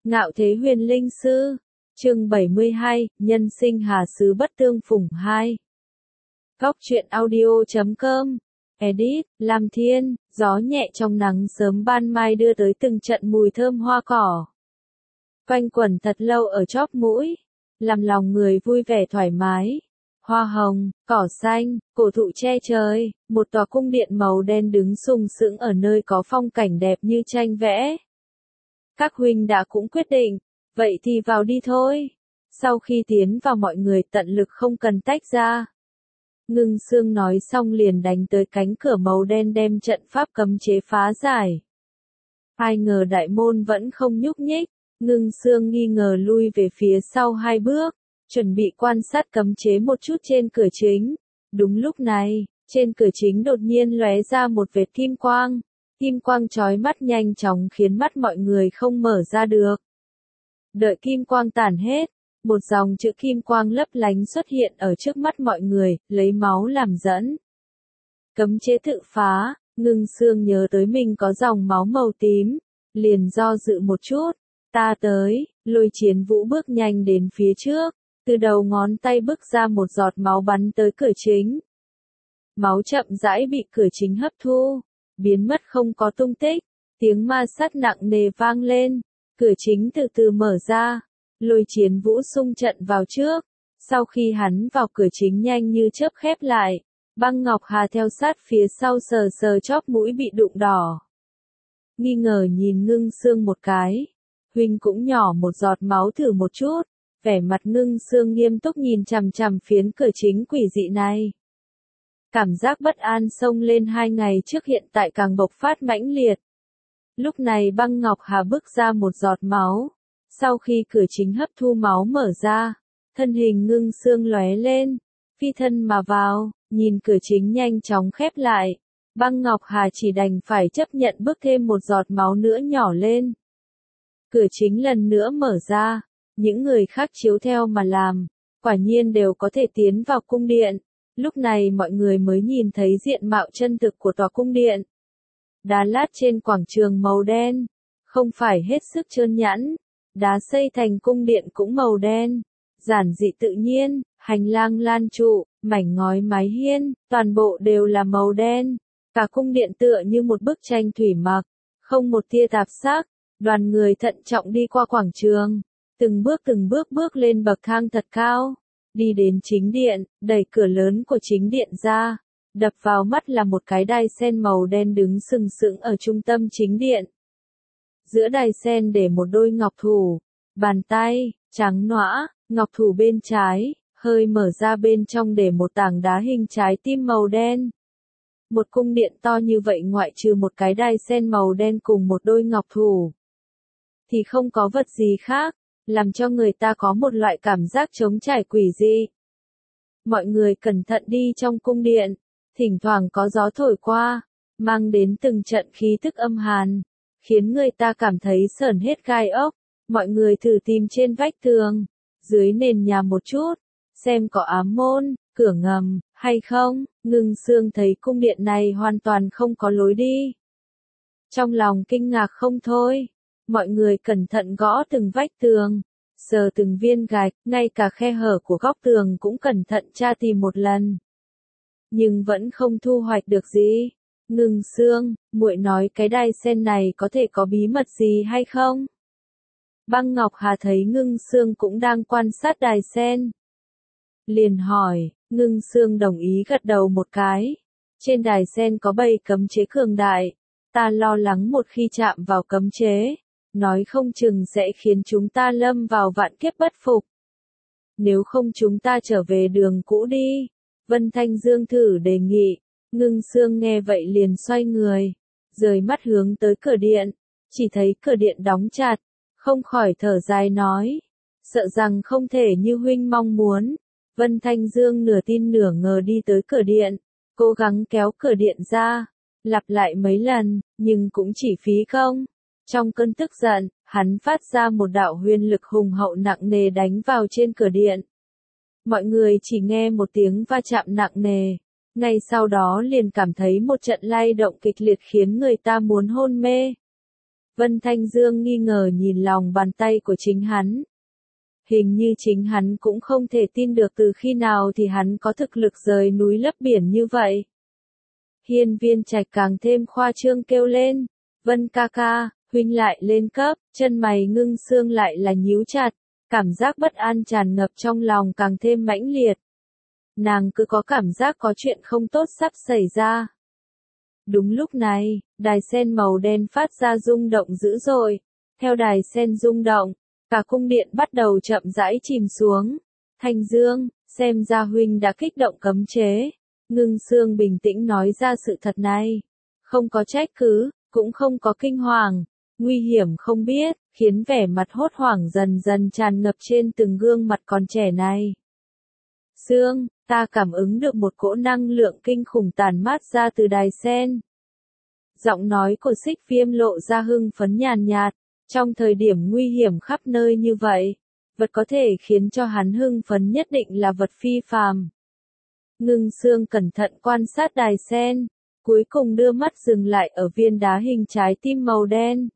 Ngạo Thế Huyền Linh Sư, chương 72, Nhân sinh hà xứ bất tương phùng 2. Góc truyện audio.com, edit, Lam Thiên, gió nhẹ trong nắng sớm ban mai đưa tới từng trận mùi thơm hoa cỏ. Quanh quẩn thật lâu ở chóp mũi, làm lòng người vui vẻ thoải mái. Hoa hồng, cỏ xanh, cổ thụ che trời, một tòa cung điện màu đen đứng sừng sững ở nơi có phong cảnh đẹp như tranh vẽ. Các huynh đã cũng quyết định, vậy thì vào đi thôi. Sau khi tiến vào mọi người tận lực không cần tách ra. Ngưng Sương nói xong liền đánh tới cánh cửa màu đen đem trận pháp cấm chế phá giải. Ai ngờ đại môn vẫn không nhúc nhích, Ngưng Sương nghi ngờ lui về phía sau 2 bước, chuẩn bị quan sát cấm chế một chút trên cửa chính. Đúng lúc này, trên cửa chính đột nhiên lóe ra một vệt kim quang. Kim quang chói mắt nhanh chóng khiến mắt mọi người không mở ra được. Đợi kim quang tản hết, một dòng chữ kim quang lấp lánh xuất hiện ở trước mắt mọi người, lấy máu làm dẫn. Cấm chế tự phá, Ngưng Sương nhớ tới mình có dòng máu màu tím, liền do dự một chút. Ta tới, Lôi Chiến Vũ bước nhanh đến phía trước, từ đầu ngón tay bước ra một giọt máu bắn tới cửa chính. Máu chậm rãi bị cửa chính hấp thu, biến mất không có tung tích, tiếng ma sát nặng nề vang lên, cửa chính từ từ mở ra, Lôi Chiến Vũ xung trận vào trước, sau khi hắn vào cửa chính nhanh như chớp khép lại, Băng Ngọc Hà theo sát phía sau sờ sờ chóp mũi bị đụng đỏ. Nghi ngờ nhìn Ngưng Sương một cái, huynh cũng nhỏ một giọt máu thử một chút, vẻ mặt Ngưng Sương nghiêm túc nhìn chằm chằm phiến cửa chính quỷ dị này. Cảm giác bất an xông lên 2 ngày trước hiện tại càng bộc phát mãnh liệt. Lúc này Băng Ngọc Hà bước ra một giọt máu. Sau khi cửa chính hấp thu máu mở ra, thân hình Ngưng Sương lóe lên, phi thân mà vào, nhìn cửa chính nhanh chóng khép lại. Băng Ngọc Hà chỉ đành phải chấp nhận bước thêm một giọt máu nữa nhỏ lên. Cửa chính lần nữa mở ra, những người khác chiếu theo mà làm, quả nhiên đều có thể tiến vào cung điện. Lúc này mọi người mới nhìn thấy diện mạo chân thực của tòa cung điện. Đá lát trên quảng trường màu đen, không phải hết sức trơn nhẵn, đá xây thành cung điện cũng màu đen, giản dị tự nhiên, hành lang lan trụ, mảnh ngói mái hiên, toàn bộ đều là màu đen. Cả cung điện tựa như một bức tranh thủy mặc, không một tia tạp sắc. Đoàn người thận trọng đi qua quảng trường, từng bước bước lên bậc thang thật cao. Đi đến chính điện, đẩy cửa lớn của chính điện ra, đập vào mắt là một cái đài sen màu đen đứng sừng sững ở trung tâm chính điện. Giữa đài sen để một đôi ngọc thủ, bàn tay, trắng nõa, ngọc thủ bên trái, hơi mở ra bên trong để một tảng đá hình trái tim màu đen. Một cung điện to như vậy ngoại trừ một cái đài sen màu đen cùng một đôi ngọc thủ, thì không có vật gì khác, làm cho người ta có một loại cảm giác trống trải quỷ dị. Mọi người cẩn thận đi trong cung điện, thỉnh thoảng có gió thổi qua, mang đến từng trận khí tức âm hàn, khiến người ta cảm thấy sởn hết gai ốc. Mọi người thử tìm trên vách tường, dưới nền nhà một chút, xem có ám môn, cửa ngầm, hay không. Ngưng Sương thấy cung điện này hoàn toàn không có lối đi. Trong lòng kinh ngạc không thôi, mọi người cẩn thận gõ từng vách tường, sờ từng viên gạch, ngay cả khe hở của góc tường cũng cẩn thận tra tìm một lần. Nhưng vẫn không thu hoạch được gì. Ngưng Sương, muội nói cái đài sen này có thể có bí mật gì hay không? Băng Ngọc Hà thấy Ngưng Sương cũng đang quan sát đài sen, liền hỏi. Ngưng Sương đồng ý gật đầu một cái. Trên đài sen có bầy cấm chế cường đại, ta lo lắng một khi chạm vào cấm chế, nói không chừng sẽ khiến chúng ta lâm vào vạn kiếp bất phục. Nếu không chúng ta trở về đường cũ đi, Vân Thanh Dương thử đề nghị. Ngưng Sương nghe vậy liền xoay người, rời mắt hướng tới cửa điện, chỉ thấy cửa điện đóng chặt, không khỏi thở dài nói, sợ rằng không thể như huynh mong muốn. Vân Thanh Dương nửa tin nửa ngờ đi tới cửa điện, cố gắng kéo cửa điện ra, lặp lại mấy lần, nhưng cũng chỉ phí công. Trong cơn tức giận, hắn phát ra một đạo huyền lực hùng hậu nặng nề đánh vào trên cửa điện. Mọi người chỉ nghe một tiếng va chạm nặng nề, ngay sau đó liền cảm thấy một trận lay động kịch liệt khiến người ta muốn hôn mê. Vân Thanh Dương nghi ngờ nhìn lòng bàn tay của chính hắn. Hình như chính hắn cũng không thể tin được từ khi nào thì hắn có thực lực rời núi lấp biển như vậy. Hiên Viên Trạch càng thêm khoa trương kêu lên, Vân ca ca, huynh lại lên cấp, chân mày Ngưng Sương lại là nhíu chặt, cảm giác bất an tràn ngập trong lòng càng thêm mãnh liệt. Nàng cứ có cảm giác có chuyện không tốt sắp xảy ra. Đúng lúc này, đài sen màu đen phát ra rung động dữ dội. Theo đài sen rung động, cả cung điện bắt đầu chậm rãi chìm xuống. Thanh Dương, xem ra huynh đã kích động cấm chế. Ngưng Sương bình tĩnh nói ra sự thật này. Không có trách cứ, cũng không có kinh hoàng. Nguy hiểm không biết, khiến vẻ mặt hốt hoảng dần dần tràn ngập trên từng gương mặt còn trẻ này. Sương, ta cảm ứng được một cỗ năng lượng kinh khủng tản mát ra từ đài sen. Giọng nói của Xích Viêm lộ ra hưng phấn nhàn nhạt, trong thời điểm nguy hiểm khắp nơi như vậy, vật có thể khiến cho hắn hưng phấn nhất định là vật phi phàm. Ngưng Sương cẩn thận quan sát đài sen, cuối cùng đưa mắt dừng lại ở viên đá hình trái tim màu đen.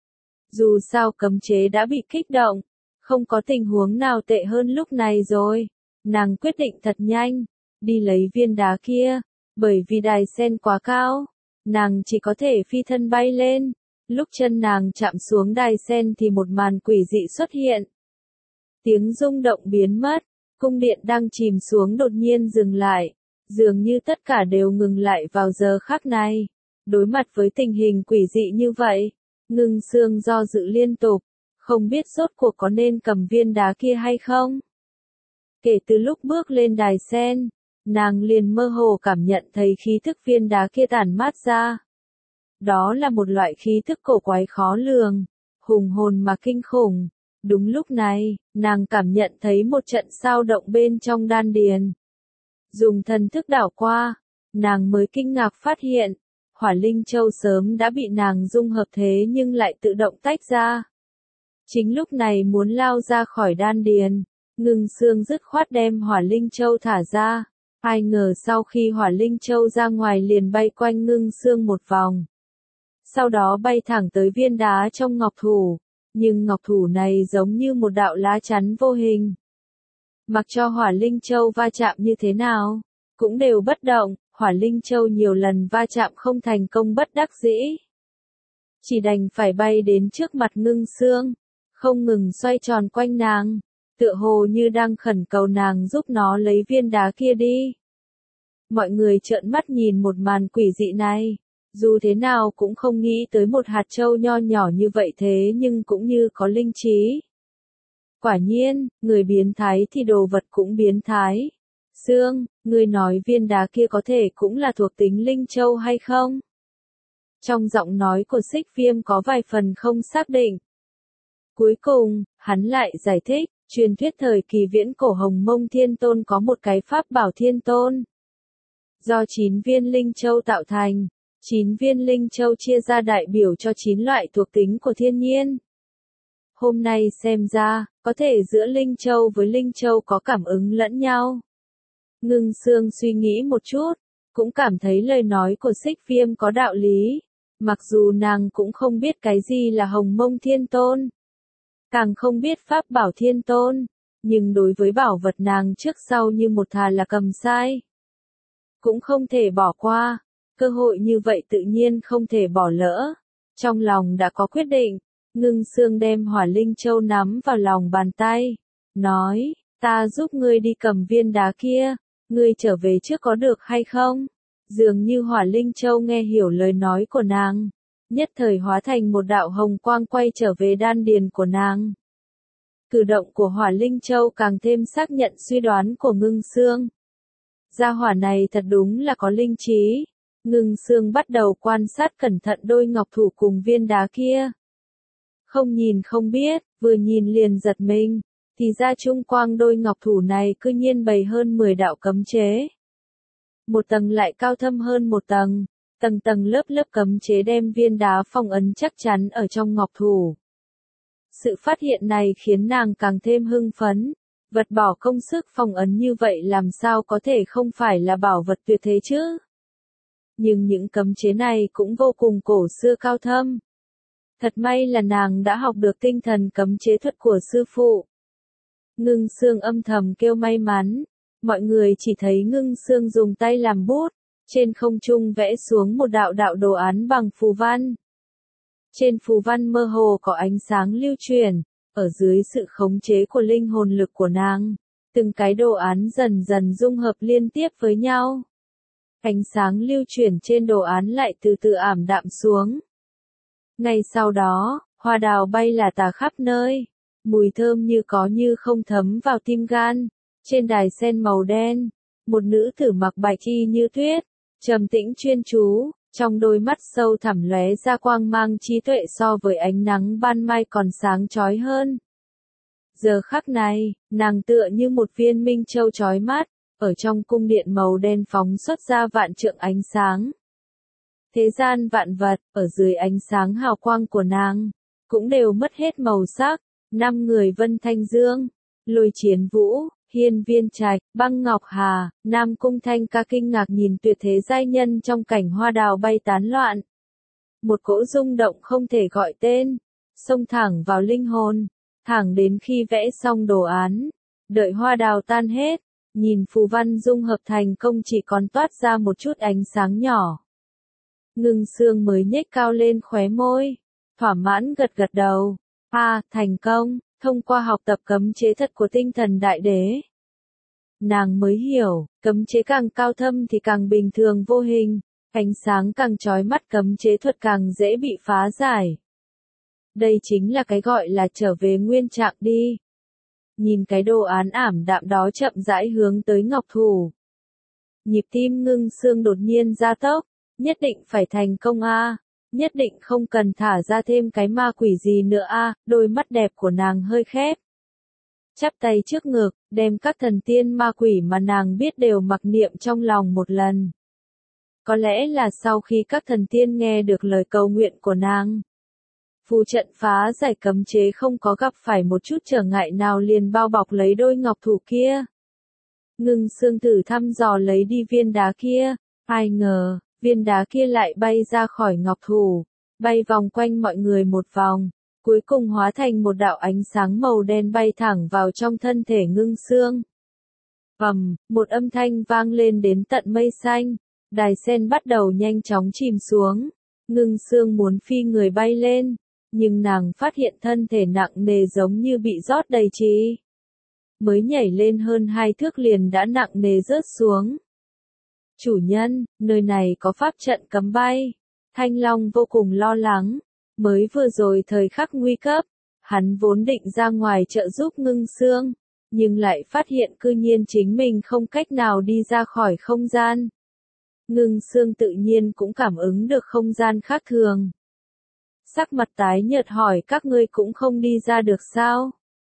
Dù sao cấm chế đã bị kích động, không có tình huống nào tệ hơn lúc này rồi. Nàng quyết định thật nhanh, đi lấy viên đá kia, bởi vì đài sen quá cao, nàng chỉ có thể phi thân bay lên. Lúc chân nàng chạm xuống đài sen thì một màn quỷ dị xuất hiện. Tiếng rung động biến mất, cung điện đang chìm xuống đột nhiên dừng lại, dường như tất cả đều ngừng lại vào giờ khắc này. Đối mặt với tình hình quỷ dị như vậy, Ngưng Sương do dự liên tục, không biết rốt cuộc có nên cầm viên đá kia hay không. Kể từ lúc bước lên đài sen, nàng liền mơ hồ cảm nhận thấy khí thức viên đá kia tản mát ra. Đó là một loại khí thức cổ quái khó lường, hùng hồn mà kinh khủng. Đúng lúc này, nàng cảm nhận thấy một trận sao động bên trong đan điền. Dùng thần thức đảo qua, nàng mới kinh ngạc phát hiện, Hỏa Linh Châu sớm đã bị nàng dung hợp thế nhưng lại tự động tách ra. Chính lúc này muốn lao ra khỏi đan điền, Ngưng Sương dứt khoát đem Hỏa Linh Châu thả ra. Ai ngờ sau khi Hỏa Linh Châu ra ngoài liền bay quanh Ngưng Sương một vòng. Sau đó bay thẳng tới viên đá trong ngọc thủ. Nhưng ngọc thủ này giống như một đạo lá chắn vô hình. Mặc cho Hỏa Linh Châu va chạm như thế nào, cũng đều bất động. Hỏa Linh Châu nhiều lần va chạm không thành công bất đắc dĩ. Chỉ đành phải bay đến trước mặt Ngưng Sương, không ngừng xoay tròn quanh nàng, tựa hồ như đang khẩn cầu nàng giúp nó lấy viên đá kia đi. Mọi người trợn mắt nhìn một màn quỷ dị này, dù thế nào cũng không nghĩ tới một hạt châu nho nhỏ như vậy thế nhưng cũng như có linh trí. Quả nhiên, người biến thái thì đồ vật cũng biến thái. Sương, ngươi nói viên đá kia có thể cũng là thuộc tính linh châu hay không? Trong giọng nói của Xích Viêm có vài phần không xác định. Cuối cùng, hắn lại giải thích, truyền thuyết thời kỳ viễn cổ Hồng Mông Thiên Tôn có một cái pháp bảo Thiên Tôn. Do 9 viên linh châu tạo thành, 9 viên linh châu chia ra đại biểu cho 9 loại thuộc tính của thiên nhiên. Hôm nay xem ra, có thể giữa linh châu với linh châu có cảm ứng lẫn nhau. Ngưng Sương suy nghĩ một chút, cũng cảm thấy lời nói của Xích Viêm có đạo lý. Mặc dù nàng cũng không biết cái gì là Hồng Mông Thiên Tôn, càng không biết pháp bảo Thiên Tôn, nhưng đối với bảo vật nàng trước sau như một thà là cầm sai. Cũng không thể bỏ qua, cơ hội như vậy tự nhiên không thể bỏ lỡ. Trong lòng đã có quyết định, Ngưng Sương đem Hỏa Linh Châu nắm vào lòng bàn tay, nói, ta giúp ngươi đi cầm viên đá kia, ngươi trở về trước có được hay không? Dường như Hỏa Linh Châu nghe hiểu lời nói của nàng, nhất thời hóa thành một đạo hồng quang quay trở về đan điền của nàng. Cử động của Hỏa Linh Châu càng thêm xác nhận suy đoán của Ngưng Sương. Gia hỏa này thật đúng là có linh trí. Ngưng Sương bắt đầu quan sát cẩn thận đôi ngọc thủ cùng viên đá kia. Không nhìn không biết, vừa nhìn liền giật mình, thì ra trung quang đôi ngọc thủ này cư nhiên bày hơn 10 đạo cấm chế. Một tầng lại cao thâm hơn một tầng, tầng tầng lớp lớp cấm chế đem viên đá phong ấn chắc chắn ở trong ngọc thủ. Sự phát hiện này khiến nàng càng thêm hưng phấn. Vật bỏ công sức phong ấn như vậy làm sao có thể không phải là bảo vật tuyệt thế chứ? Nhưng những cấm chế này cũng vô cùng cổ xưa cao thâm. Thật may là nàng đã học được tinh thần cấm chế thuật của sư phụ. Ngưng Sương âm thầm kêu may mắn. Mọi người chỉ thấy Ngưng Sương dùng tay làm bút, trên không trung vẽ xuống một đạo đạo đồ án bằng phù văn. Trên phù văn mơ hồ có ánh sáng lưu chuyển, ở dưới sự khống chế của linh hồn lực của nàng, từng cái đồ án dần dần dung hợp liên tiếp với nhau. Ánh sáng lưu chuyển trên đồ án lại từ từ ảm đạm xuống. Ngay sau đó, hoa đào bay lả tả khắp nơi, mùi thơm như có như không thấm vào tim gan. Trên đài sen màu đen, một nữ tử mặc bạch y như tuyết, trầm tĩnh chuyên chú, trong đôi mắt sâu thẳm lóe ra quang mang trí tuệ so với ánh nắng ban mai còn sáng chói hơn. Giờ khắc này, nàng tựa như một viên minh châu chói mắt, ở trong cung điện màu đen phóng xuất ra vạn trượng ánh sáng. Thế gian vạn vật, ở dưới ánh sáng hào quang của nàng, cũng đều mất hết màu sắc. 5 người Vân Thanh Dương, Lôi Chiến Vũ, Hiên Viên Trạch, Băng Ngọc Hà, Nam Cung Thanh Ca kinh ngạc nhìn tuyệt thế giai nhân trong cảnh hoa đào bay tán loạn. Một cỗ rung động không thể gọi tên, xông thẳng vào linh hồn, thẳng đến khi vẽ xong đồ án, đợi hoa đào tan hết, nhìn phù văn dung hợp thành công chỉ còn toát ra một chút ánh sáng nhỏ. Ngưng Sương mới nhếch cao lên khóe môi, thỏa mãn gật gật đầu. Thành công, thông qua học tập cấm chế thật của tinh thần đại đế. Nàng mới hiểu, cấm chế càng cao thâm thì càng bình thường vô hình, ánh sáng càng chói mắt cấm chế thuật càng dễ bị phá giải. Đây chính là cái gọi là trở về nguyên trạng đi. Nhìn cái đồ án ảm đạm đó chậm rãi hướng tới ngọc thủ. Nhịp tim Ngưng Sương đột nhiên gia tốc, nhất định phải thành công a. Nhất định không cần thả ra thêm cái ma quỷ gì nữa a. Đôi mắt đẹp của nàng hơi khép. Chắp tay trước ngực, đem các thần tiên ma quỷ mà nàng biết đều mặc niệm trong lòng một lần. Có lẽ là sau khi các thần tiên nghe được lời cầu nguyện của nàng, phù trận phá giải cấm chế không có gặp phải một chút trở ngại nào liền bao bọc lấy đôi ngọc thủ kia. Ngưng Sương thử thăm dò lấy đi viên đá kia, ai ngờ, viên đá kia lại bay ra khỏi ngọc thủ, bay vòng quanh mọi người một vòng, cuối cùng hóa thành một đạo ánh sáng màu đen bay thẳng vào trong thân thể Ngưng Sương. Một âm thanh vang lên đến tận mây xanh, đài sen bắt đầu nhanh chóng chìm xuống. Ngưng Sương muốn phi người bay lên, nhưng nàng phát hiện thân thể nặng nề giống như bị rót đầy trì. Mới nhảy lên hơn 2 thước liền đã nặng nề rớt xuống. Chủ nhân, nơi này có pháp trận cấm bay. Thanh Long vô cùng lo lắng. Mới vừa rồi thời khắc nguy cấp, hắn vốn định ra ngoài trợ giúp Ngưng Sương, nhưng lại phát hiện cư nhiên chính mình không cách nào đi ra khỏi không gian. Ngưng Sương tự nhiên cũng cảm ứng được không gian khác thường. Sắc mặt tái nhợt hỏi các ngươi cũng không đi ra được sao?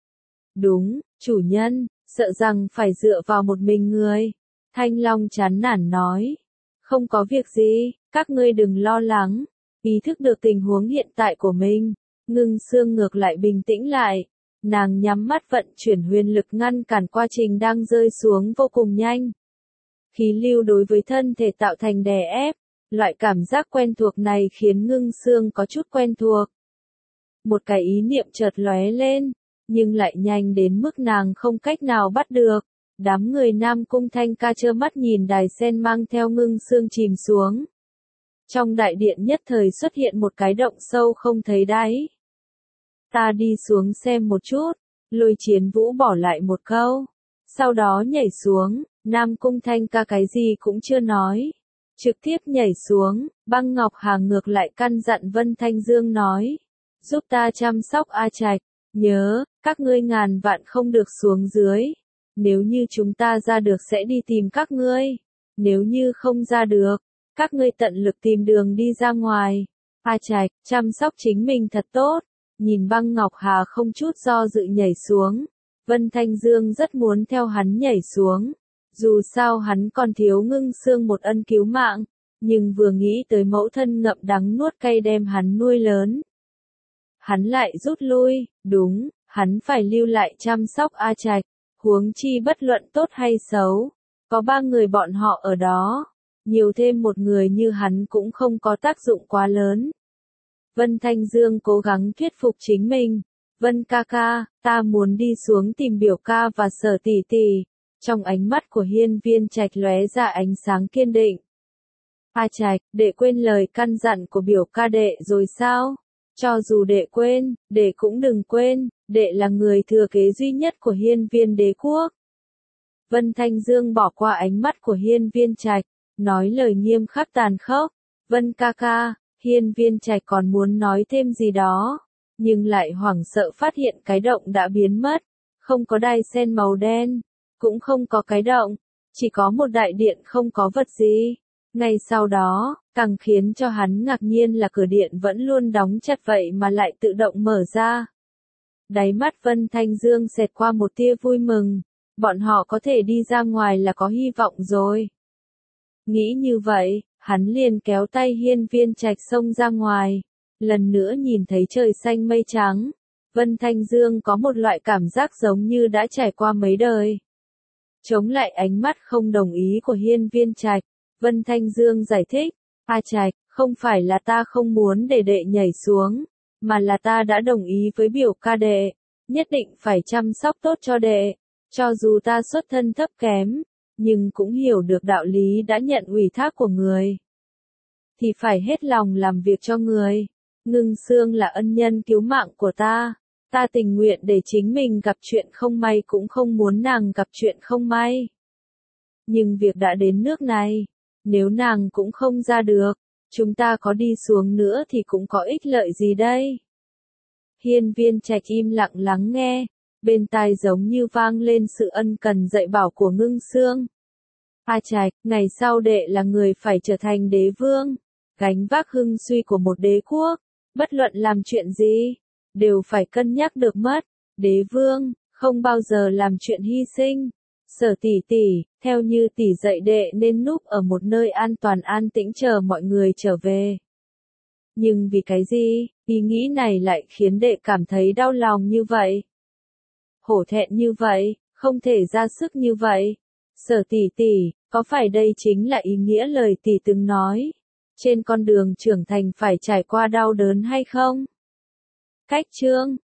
Đúng, chủ nhân, sợ rằng phải dựa vào một mình người. Thanh Long chán nản nói. Không có việc gì, các ngươi đừng lo lắng. Ý thức được tình huống hiện tại của mình, Ngưng Sương ngược lại bình tĩnh lại. Nàng nhắm mắt vận chuyển huyền lực ngăn cản quá trình đang rơi xuống vô cùng nhanh. Khí lưu đối với thân thể tạo thành đè ép. Loại cảm giác quen thuộc này khiến Ngưng Sương có chút quen thuộc. Một cái ý niệm chợt lóe lên, nhưng lại nhanh đến mức nàng không cách nào bắt được. Đám người Nam Cung Thanh Ca trơ mắt nhìn đài sen mang theo Ngưng Sương chìm xuống. Trong đại điện nhất thời xuất hiện một cái động sâu không thấy đáy. Ta đi xuống xem một chút, Lôi Chiến Vũ bỏ lại một câu. Sau đó nhảy xuống, Nam Cung Thanh Ca cái gì cũng chưa nói. Trực tiếp nhảy xuống, Băng Ngọc Hà ngược lại căn dặn Vân Thanh Dương nói. Giúp ta chăm sóc A Trạch, nhớ, các ngươi ngàn vạn không được xuống dưới. Nếu như chúng ta ra được sẽ đi tìm các ngươi. Nếu như không ra được, các ngươi tận lực tìm đường đi ra ngoài. A Trạch, chăm sóc chính mình thật tốt. Nhìn Băng Ngọc Hà không chút do dự nhảy xuống. Vân Thanh Dương rất muốn theo hắn nhảy xuống. Dù sao hắn còn thiếu Ngưng Sương một ân cứu mạng. Nhưng vừa nghĩ tới mẫu thân ngậm đắng nuốt cay đem hắn nuôi lớn. Hắn lại rút lui, đúng, hắn phải lưu lại chăm sóc A Trạch. Huống chi bất luận tốt hay xấu. Có 3 người bọn họ ở đó. Nhiều thêm một người như hắn cũng không có tác dụng quá lớn. Vân Thanh Dương cố gắng thuyết phục chính mình. Vân ca ca, ta muốn đi xuống tìm biểu ca và Sở tỷ tỷ. Trong ánh mắt của Hiên Viên Trạch lóe ra ánh sáng kiên định. A Trạch, đệ quên lời căn dặn của biểu ca đệ rồi sao? Cho dù đệ quên, đệ cũng đừng quên, đệ là người thừa kế duy nhất của Hiên Viên đế quốc. Vân Thanh Dương bỏ qua ánh mắt của Hiên Viên Trạch, nói lời nghiêm khắc tàn khốc. Vân ca ca, Hiên Viên Trạch còn muốn nói thêm gì đó, nhưng lại hoảng sợ phát hiện cái động đã biến mất, không có đai sen màu đen, cũng không có cái động, chỉ có một đại điện không có vật gì. Ngay sau đó, càng khiến cho hắn ngạc nhiên là cửa điện vẫn luôn đóng chặt vậy mà lại tự động mở ra. Đáy mắt Vân Thanh Dương xẹt qua một tia vui mừng, bọn họ có thể đi ra ngoài là có hy vọng rồi. Nghĩ như vậy, hắn liền kéo tay Hiên Viên Trạch xông ra ngoài, lần nữa nhìn thấy trời xanh mây trắng. Vân Thanh Dương có một loại cảm giác giống như đã trải qua mấy đời. Chống lại ánh mắt không đồng ý của Hiên Viên Trạch, Vân Thanh Dương giải thích, A Trạch, không phải là ta không muốn để đệ nhảy xuống, mà là ta đã đồng ý với biểu ca đệ, nhất định phải chăm sóc tốt cho đệ, cho dù ta xuất thân thấp kém, nhưng cũng hiểu được đạo lý đã nhận ủy thác của người. Thì phải hết lòng làm việc cho người. Ngưng Sương là ân nhân cứu mạng của ta tình nguyện để chính mình gặp chuyện không may cũng không muốn nàng gặp chuyện không may. Nhưng việc đã đến nước này, nếu nàng cũng không ra được, chúng ta có đi xuống nữa thì cũng có ích lợi gì đây? Hiên Viên Trạch im lặng lắng nghe, bên tai giống như vang lên sự ân cần dạy bảo của Ngưng Sương. A Trạch, ngày sau đệ là người phải trở thành đế vương, gánh vác hưng suy của một đế quốc, bất luận làm chuyện gì, đều phải cân nhắc được mất. Đế vương, không bao giờ làm chuyện hy sinh. Sở tỷ tỷ, theo như tỷ dạy đệ nên núp ở một nơi an toàn an tĩnh chờ mọi người trở về. Nhưng vì cái gì, ý nghĩ này lại khiến đệ cảm thấy đau lòng như vậy? Hổ thẹn như vậy, không thể ra sức như vậy. Sở tỷ tỷ, có phải đây chính là ý nghĩa lời tỷ từng nói? Trên con đường trưởng thành phải trải qua đau đớn hay không? Cách chương